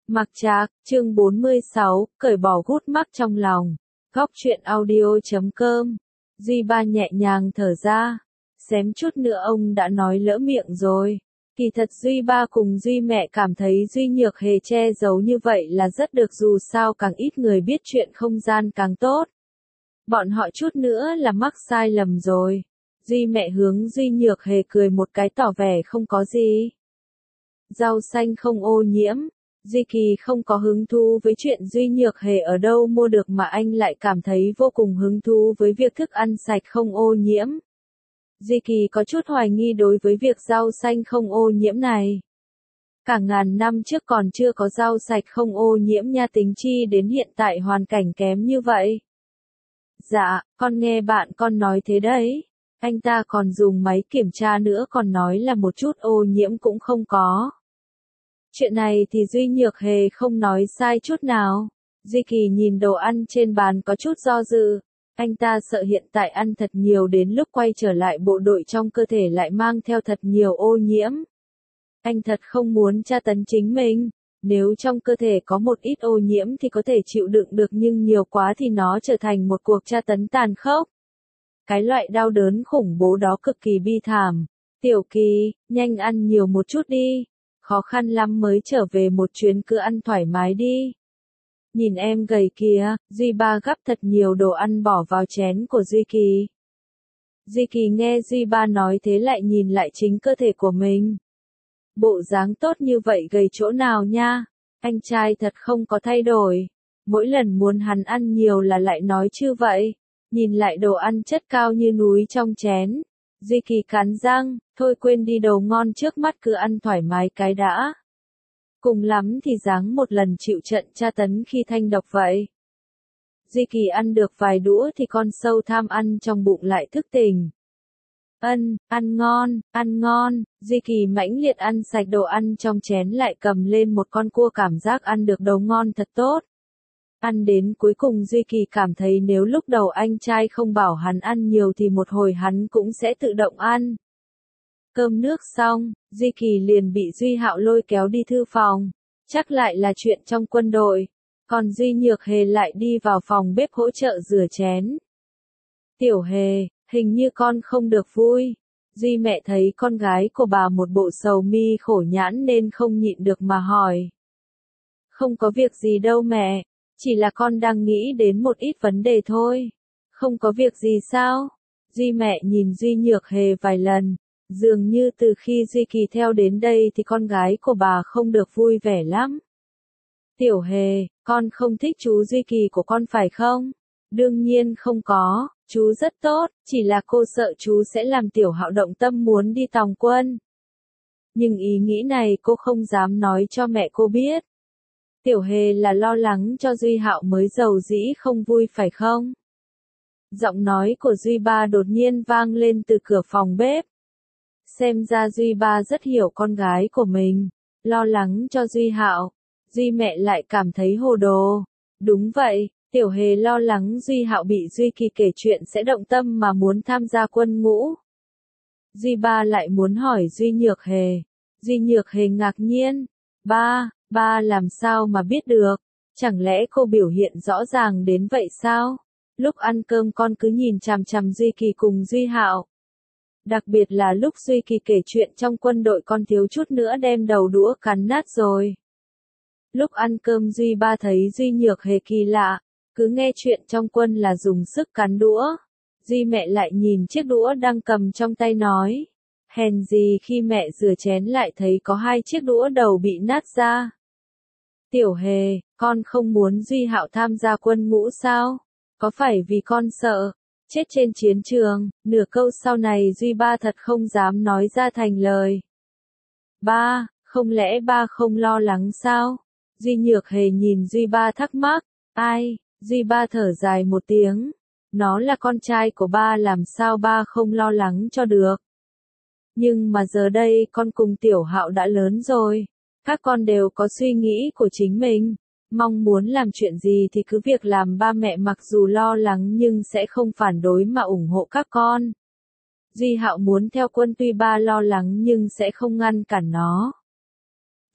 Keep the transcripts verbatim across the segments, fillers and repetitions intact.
Mặc Trạc, chương bốn mươi sáu, cởi bỏ gút mắc trong lòng. Góc truyện audio chấm com. Duy Ba nhẹ nhàng thở ra. Xém chút nữa ông đã nói lỡ miệng rồi. Kỳ thật Duy Ba cùng Duy mẹ cảm thấy Duy Nhược Hề che giấu như vậy là rất được, dù sao càng ít người biết chuyện không gian càng tốt. Bọn họ chút nữa là mắc sai lầm rồi. Duy mẹ hướng Duy Nhược Hề cười một cái tỏ vẻ không có gì. Rau xanh không ô nhiễm. Duy Kỳ không có hứng thú với chuyện Duy Nhược Hề ở đâu mua được, mà anh lại cảm thấy vô cùng hứng thú với việc thức ăn sạch không ô nhiễm. Duy Kỳ có chút hoài nghi đối với việc rau xanh không ô nhiễm này. Cả ngàn năm trước còn chưa có rau sạch không ô nhiễm nha, tính chi đến hiện tại hoàn cảnh kém như vậy. Dạ, con nghe bạn con nói thế đấy. Anh ta còn dùng máy kiểm tra nữa, còn nói là một chút ô nhiễm cũng không có. Chuyện này thì Duy Nhược Hề không nói sai chút nào. Duy Kỳ nhìn đồ ăn trên bàn có chút do dự. Anh ta sợ hiện tại ăn thật nhiều đến lúc quay trở lại bộ đội trong cơ thể lại mang theo thật nhiều ô nhiễm. Anh thật không muốn tra tấn chính mình. Nếu trong cơ thể có một ít ô nhiễm thì có thể chịu đựng được, nhưng nhiều quá thì nó trở thành một cuộc tra tấn tàn khốc. Cái loại đau đớn khủng bố đó cực kỳ bi thảm. Tiểu Kỳ, nhanh ăn nhiều một chút đi. Khó khăn lắm mới trở về một chuyến, cứ ăn thoải mái đi. Nhìn em gầy kìa. Duy Ba gắp thật nhiều đồ ăn bỏ vào chén của Duy Kỳ. Duy Kỳ nghe Duy Ba nói thế lại nhìn lại chính cơ thể của mình. Bộ dáng tốt như vậy gầy chỗ nào nha. Anh trai thật không có thay đổi. Mỗi lần muốn hắn ăn nhiều là lại nói chứ vậy. Nhìn lại đồ ăn chất cao như núi trong chén. Duy Kỳ cắn răng, thôi quên đi đồ ngon trước mắt, cứ ăn thoải mái cái đã. Cùng lắm thì giáng một lần chịu trận tra tấn khi thanh độc vậy. Duy Kỳ ăn được vài đũa thì con sâu tham ăn trong bụng lại thức tỉnh. Ân, ăn ngon, ăn ngon. Duy Kỳ mãnh liệt ăn sạch đồ ăn trong chén, lại cầm lên một con cua, cảm giác ăn được đồ ngon thật tốt. Ăn đến cuối cùng Duy Kỳ cảm thấy nếu lúc đầu anh trai không bảo hắn ăn nhiều thì một hồi hắn cũng sẽ tự động ăn. Cơm nước xong, Duy Kỳ liền bị Duy Hạo lôi kéo đi thư phòng. Chắc lại là chuyện trong quân đội. Còn Duy Nhược Hề lại đi vào phòng bếp hỗ trợ rửa chén. Tiểu Hề, hình như con không được vui. Duy mẹ thấy con gái của bà một bộ sầu mi khổ nhãn nên không nhịn được mà hỏi. Không có việc gì đâu mẹ. Chỉ là con đang nghĩ đến một ít vấn đề thôi. Không có việc gì sao? Duy mẹ nhìn Duy Nhược Hề vài lần. Dường như từ khi Duy Kỳ theo đến đây thì con gái của bà không được vui vẻ lắm. Tiểu Hề, con không thích chú Duy Kỳ của con phải không? Đương nhiên không có, chú rất tốt, chỉ là cô sợ chú sẽ làm Tiểu Hạo động tâm muốn đi tòng quân. Nhưng ý nghĩ này cô không dám nói cho mẹ cô biết. Tiểu Hề là lo lắng cho Duy Hạo mới giàu dĩ không vui phải không? Giọng nói của Duy Ba đột nhiên vang lên từ cửa phòng bếp. Xem ra Duy Ba rất hiểu con gái của mình. Lo lắng cho Duy Hạo. Duy mẹ lại cảm thấy hồ đồ. Đúng vậy, Tiểu Hề lo lắng Duy Hạo bị Duy Kỳ kể chuyện sẽ động tâm mà muốn tham gia quân ngũ. Duy Ba lại muốn hỏi Duy Nhược Hề. Duy Nhược Hề ngạc nhiên. Ba, ba làm sao mà biết được? Chẳng lẽ cô biểu hiện rõ ràng đến vậy sao? Lúc ăn cơm con cứ nhìn chằm chằm Duy Kỳ cùng Duy Hạo. Đặc biệt là lúc Duy Kỳ kể chuyện trong quân đội, con thiếu chút nữa đem đầu đũa cắn nát rồi. Lúc ăn cơm Duy Ba thấy Duy Nhược Hề kỳ lạ, cứ nghe chuyện trong quân là dùng sức cắn đũa. Duy mẹ lại nhìn chiếc đũa đang cầm trong tay nói. Hèn gì khi mẹ rửa chén lại thấy có hai chiếc đũa đầu bị nát ra. Tiểu Hề, con không muốn Duy Hạo tham gia quân ngũ sao? Có phải vì con sợ chết trên chiến trường? Nửa câu sau này Duy Ba thật không dám nói ra thành lời. Ba, không lẽ ba không lo lắng sao? Duy Nhược Hề nhìn Duy Ba thắc mắc. Ai? Duy Ba thở dài một tiếng. Nó là con trai của ba, làm sao ba không lo lắng cho được? Nhưng mà giờ đây con cùng Tiểu Hạo đã lớn rồi. Các con đều có suy nghĩ của chính mình. Mong muốn làm chuyện gì thì cứ việc làm, ba mẹ mặc dù lo lắng nhưng sẽ không phản đối mà ủng hộ các con. Duy Hạo muốn theo quân tuy ba lo lắng nhưng sẽ không ngăn cản nó.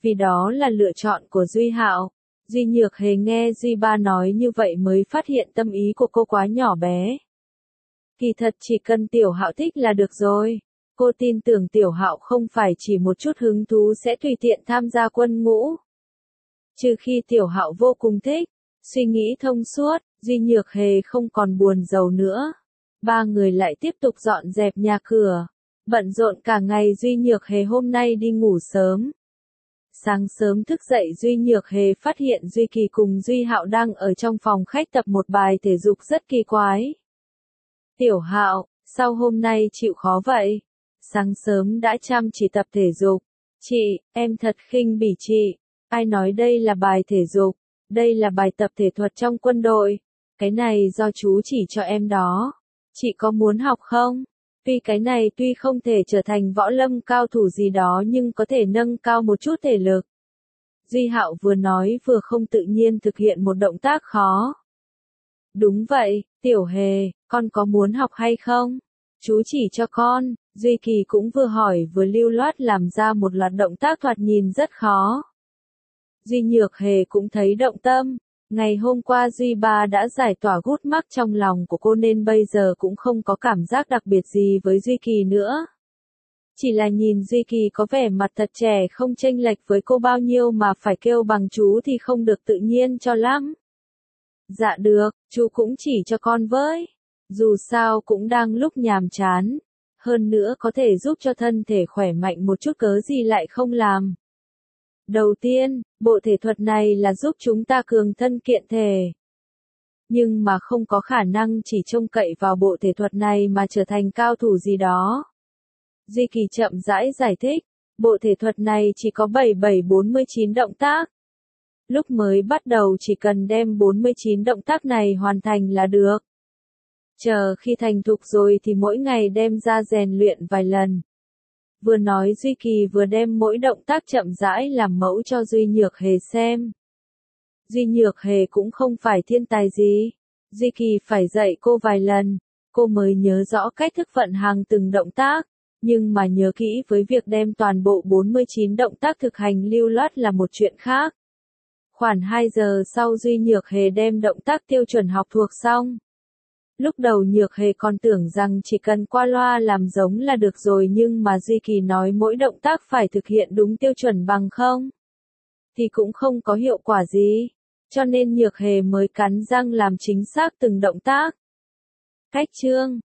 vì đó là lựa chọn của Duy Hạo. Duy Nhược Hề nghe Duy Ba nói như vậy mới phát hiện tâm ý của cô quá nhỏ bé. Kỳ thật chỉ cần Tiểu Hạo thích là được rồi. Cô tin tưởng Tiểu Hạo không phải chỉ một chút hứng thú sẽ tùy tiện tham gia quân ngũ. Trừ khi Tiểu Hạo vô cùng thích, suy nghĩ thông suốt, Duy Nhược Hề không còn buồn rầu nữa. Ba người lại tiếp tục dọn dẹp nhà cửa. Bận rộn cả ngày Duy Nhược Hề hôm nay đi ngủ sớm. Sáng sớm thức dậy Duy Nhược Hề phát hiện Duy Kỳ cùng Duy Hạo đang ở trong phòng khách tập một bài thể dục rất kỳ quái. Tiểu Hạo, sao hôm nay chịu khó vậy? Sáng sớm đã chăm chỉ tập thể dục. Chị, em thật khinh bỉ chị. Ai nói đây là bài thể dục? Đây là bài tập thể thuật trong quân đội. Cái này do chú chỉ cho em đó. Chị có muốn học không? Tuy cái này tuy không thể trở thành võ lâm cao thủ gì đó nhưng có thể nâng cao một chút thể lực. Duy Hạo vừa nói vừa không tự nhiên thực hiện một động tác khó. Đúng vậy, Tiểu Hề, con có muốn học hay không? Chú chỉ cho con. Duy Kỳ cũng vừa hỏi vừa lưu loát làm ra một loạt động tác thoạt nhìn rất khó. Duy Nhược Hề cũng thấy động tâm. Ngày hôm qua Duy Ba đã giải tỏa gút mắc trong lòng của cô nên bây giờ cũng không có cảm giác đặc biệt gì với Duy Kỳ nữa. Chỉ là nhìn Duy Kỳ có vẻ mặt thật trẻ không chênh lệch với cô bao nhiêu mà phải kêu bằng chú thì không được tự nhiên cho lắm. Dạ được, chú cũng chỉ cho con với. Dù sao cũng đang lúc nhàm chán. Hơn nữa có thể giúp cho thân thể khỏe mạnh một chút cớ gì lại không làm. Đầu tiên, bộ thể thuật này là giúp chúng ta cường thân kiện thể. Nhưng mà không có khả năng chỉ trông cậy vào bộ thể thuật này mà trở thành cao thủ gì đó. Duy Kỳ chậm rãi giải thích, bộ thể thuật này chỉ có bảy bảy bốn mươi chín động tác. Lúc mới bắt đầu chỉ cần đem bốn mươi chín động tác này hoàn thành là được. Chờ khi thành thục rồi thì mỗi ngày đem ra rèn luyện vài lần. Vừa nói Duy Kỳ vừa đem mỗi động tác chậm rãi làm mẫu cho Duy Nhược Hề xem. Duy Nhược Hề cũng không phải thiên tài gì. Duy Kỳ phải dạy cô vài lần, cô mới nhớ rõ cách thức vận hành từng động tác. Nhưng mà nhớ kỹ với việc đem toàn bộ bốn mươi chín động tác thực hành lưu loát là một chuyện khác. Khoảng hai giờ sau Duy Nhược Hề đem động tác tiêu chuẩn học thuộc xong. Lúc đầu Nhược Hề còn tưởng rằng chỉ cần qua loa làm giống là được rồi nhưng mà Duy Kỳ nói mỗi động tác phải thực hiện đúng tiêu chuẩn bằng không thì cũng không có hiệu quả gì. Cho nên Nhược Hề mới cắn răng làm chính xác từng động tác. Cách chương